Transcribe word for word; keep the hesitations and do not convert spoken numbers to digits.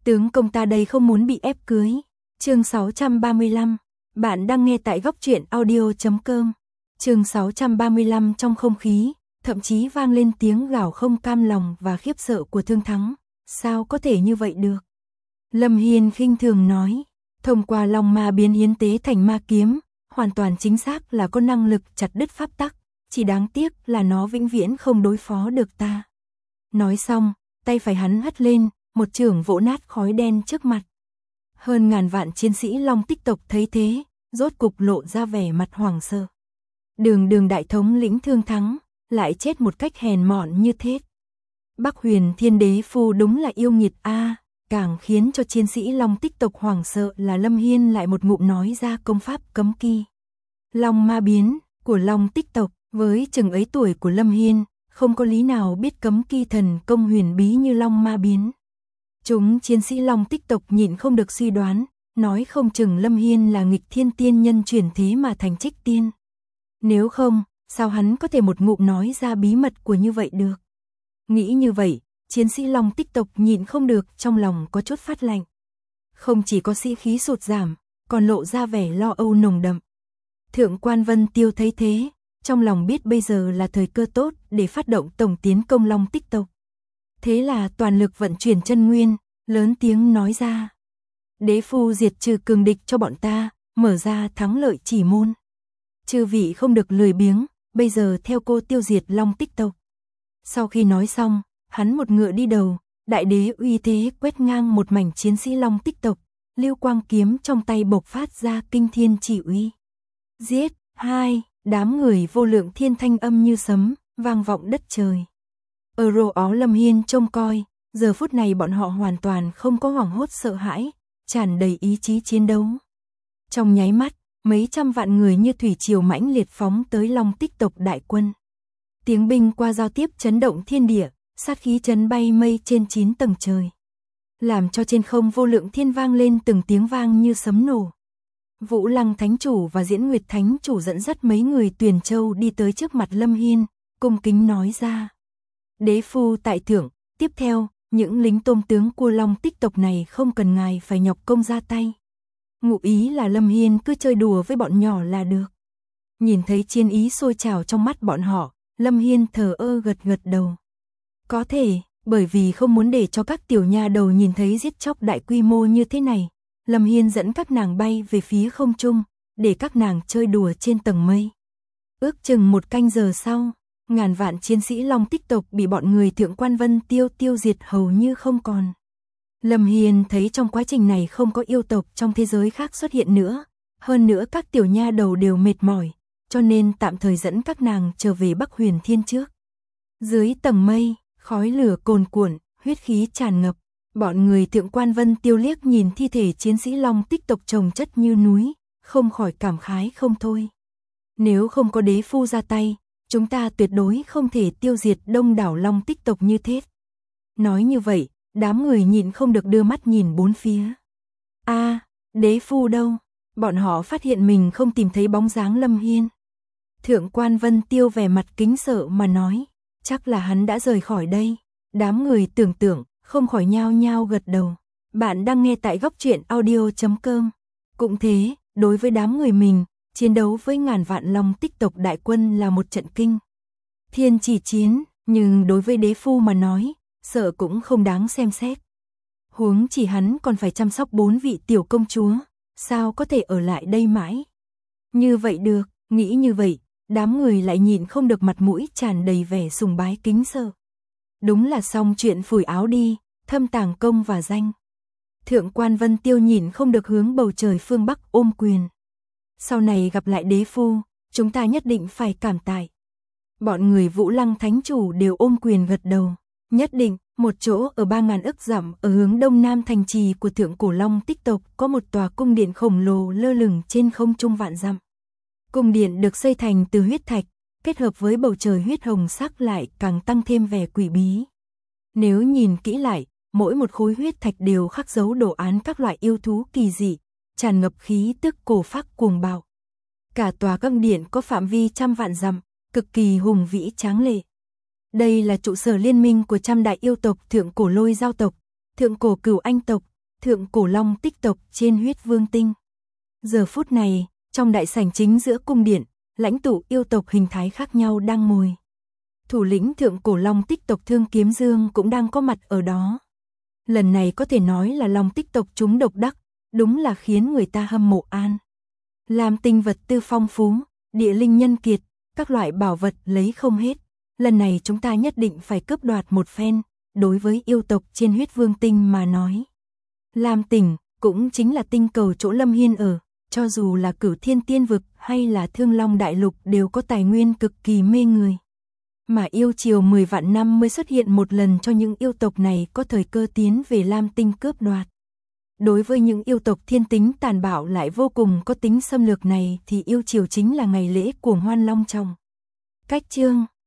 Tướng công ta đây không muốn bị ép cưới. Chương sáu trăm ba mươi lăm. Bạn đang nghe tại góc truyện audio chấm com. Chương sáu trăm ba mươi lăm trong không khí, thậm chí vang lên tiếng gào không cam lòng và khiếp sợ của Thương Thắng. Sao có thể như vậy được? Lâm Hiên khinh thường nói, thông qua long ma biến hiến tế thành ma kiếm, hoàn toàn chính xác là có năng lực chặt đứt pháp tắc, chỉ đáng tiếc là nó vĩnh viễn không đối phó được ta. Nói xong, tay phải hắn hất lên, một chưởng vỗ nát khói đen trước mặt. Hơn ngàn vạn chiến sĩ Long Tích tộc thấy thế, rốt cục lộ ra vẻ mặt hoảng sợ. Đường đường đại thống lĩnh Thương Thắng, lại chết một cách hèn mọn như thế. Bắc Huyền Thiên Đế Phu đúng là yêu nghiệt a. Càng khiến cho chiến sĩ Long Tích tộc hoảng sợ là Lâm Hiên lại một ngụm nói ra công pháp cấm kỵ. Long ma biến của Long Tích tộc, với chừng ấy tuổi của Lâm Hiên, không có lý nào biết cấm kỵ thần công huyền bí như Long ma biến. Chúng chiến sĩ Long Tích tộc nhịn không được suy đoán, nói không chừng Lâm Hiên là nghịch thiên tiên nhân chuyển thế mà thành Trích tiên. Nếu không, sao hắn có thể một ngụm nói ra bí mật của như vậy được? Nghĩ như vậy, chiến sĩ Long Tích tộc nhịn không được, trong lòng có chút phát lạnh. Không chỉ có sĩ khí sụt giảm, còn lộ ra vẻ lo âu nồng đậm. Thượng quan Vân Tiêu thấy thế, trong lòng biết bây giờ là thời cơ tốt để phát động tổng tiến công Long Tích tộc. Thế là toàn lực vận chuyển chân nguyên, lớn tiếng nói ra. Đế phu diệt trừ cường địch cho bọn ta, mở ra thắng lợi chỉ môn. Chư vị không được lười biếng, bây giờ theo cô tiêu diệt Long Tích tộc. Sau khi nói xong, hắn một ngựa đi đầu, đại đế uy thế quét ngang một mảnh chiến sĩ Long Tích tộc, lưu quang kiếm trong tay bộc phát ra kinh thiên chỉ uy. Giết, hai, đám người vô lượng thiên thanh âm như sấm, vang vọng đất trời. Ở rồ ó Lâm Hiên trông coi, giờ phút này bọn họ hoàn toàn không có hoảng hốt sợ hãi, tràn đầy ý chí chiến đấu. Trong nháy mắt, mấy trăm vạn người như thủy triều mãnh liệt phóng tới Long Tích tộc đại quân. Tiếng binh qua giao tiếp chấn động thiên địa, sát khí chấn bay mây trên chín tầng trời. Làm cho trên không vô lượng thiên vang lên từng tiếng vang như sấm nổ. Vũ Lăng Thánh Chủ và Diễn Nguyệt Thánh Chủ dẫn dắt mấy người Tuyền Châu đi tới trước mặt Lâm Hiên, cung kính nói ra. Đế phu tại thượng, tiếp theo, những lính tôm tướng của Long Tích tộc này không cần ngài phải nhọc công ra tay. Ngụ ý là Lâm Hiên cứ chơi đùa với bọn nhỏ là được. Nhìn thấy chiến ý sôi trào trong mắt bọn họ, Lâm Hiên thờ ơ gật gật đầu. Có thể, bởi vì không muốn để cho các tiểu nha đầu nhìn thấy giết chóc đại quy mô như thế này, Lâm Hiên dẫn các nàng bay về phía không trung, để các nàng chơi đùa trên tầng mây. Ước chừng một canh giờ sau, ngàn vạn chiến sĩ Long Tích tộc bị bọn người Thượng quan Vân Tiêu tiêu diệt hầu như không còn. Lâm Hiên thấy trong quá trình này không có yêu tộc trong thế giới khác xuất hiện nữa, hơn nữa các tiểu nha đầu đều mệt mỏi, cho nên tạm thời dẫn các nàng trở về Bắc Huyền Thiên trước. Dưới tầng mây, khói lửa cồn cuộn, huyết khí tràn ngập, bọn người Thượng quan Vân Tiêu liếc nhìn thi thể chiến sĩ Long Tích tộc chồng chất như núi, không khỏi cảm khái không thôi. Nếu không có đế phu ra tay, chúng ta tuyệt đối không thể tiêu diệt đông đảo Long Tích tộc như thế. Nói như vậy, đám người nhịn không được đưa mắt nhìn bốn phía. A, đế phu đâu? Bọn họ phát hiện mình không tìm thấy bóng dáng Lâm Hiên. Thượng quan Vân Tiêu vẻ mặt kính sợ mà nói, chắc là hắn đã rời khỏi đây. Đám người tưởng tượng, không khỏi nhao nhao gật đầu. Bạn đang nghe tại góc truyện audio chấm com. Cũng thế, đối với đám người mình, chiến đấu với ngàn vạn Long Tích tộc đại quân là một trận kinh thiên chỉ chiến, nhưng đối với đế phu mà nói, sợ cũng không đáng xem xét. Huống chỉ hắn còn phải chăm sóc bốn vị tiểu công chúa, sao có thể ở lại đây mãi? Như vậy được, nghĩ như vậy, đám người lại nhịn không được mặt mũi tràn đầy vẻ sùng bái kính sợ. Đúng là xong chuyện phủi áo đi, thâm tàng công và danh. Thượng quan Vân Tiêu nhịn không được hướng bầu trời phương Bắc ôm quyền. Sau này gặp lại đế phu, chúng ta nhất định phải cảm tạ. Bọn người Vũ Lăng Thánh Chủ đều ôm quyền gật đầu. Nhất định, một chỗ ở ba ngàn ức dặm ở hướng đông nam thành trì của Thượng cổ Long Tích tộc có một tòa cung điện khổng lồ lơ lửng trên không trung vạn dặm. Cung điện được xây thành từ huyết thạch, kết hợp với bầu trời huyết hồng sắc lại càng tăng thêm vẻ quỷ bí. Nếu nhìn kỹ lại, mỗi một khối huyết thạch đều khắc dấu đồ án các loại yêu thú kỳ dị, tràn ngập khí tức cổ phác cuồng bạo. Cả tòa cung điện có phạm vi trăm vạn dặm, cực kỳ hùng vĩ tráng lệ. Đây là trụ sở liên minh của trăm đại yêu tộc Thượng cổ Lôi Giao tộc, Thượng cổ Cửu Anh tộc, thượng cổ long tích tộc trên huyết vương tinh. Giờ phút này, trong đại sảnh chính giữa cung điện, lãnh tụ yêu tộc hình thái khác nhau đang ngồi. Thủ lĩnh thượng cổ long tích tộc Thương Kiếm Dương cũng đang có mặt ở đó. Lần này có thể nói là long tích tộc chúng độc đắc, đúng là khiến người ta hâm mộ an. Làm tinh vật tư phong phú, địa linh nhân kiệt, các loại bảo vật lấy không hết. Lần này chúng ta nhất định phải cướp đoạt một phen, đối với yêu tộc trên huyết vương tinh mà nói. Lam tỉnh, cũng chính là tinh cầu chỗ Lâm Hiên ở, cho dù là Cửu Thiên Tiên Vực hay là Thương Long Đại Lục đều có tài nguyên cực kỳ mê người. Mà yêu triều mười vạn năm mới xuất hiện một lần cho những yêu tộc này có thời cơ tiến về Lam tinh cướp đoạt. Đối với những yêu tộc thiên tính tàn bạo lại vô cùng có tính xâm lược này thì yêu triều chính là ngày lễ cuồng hoan long trọng. Cách chương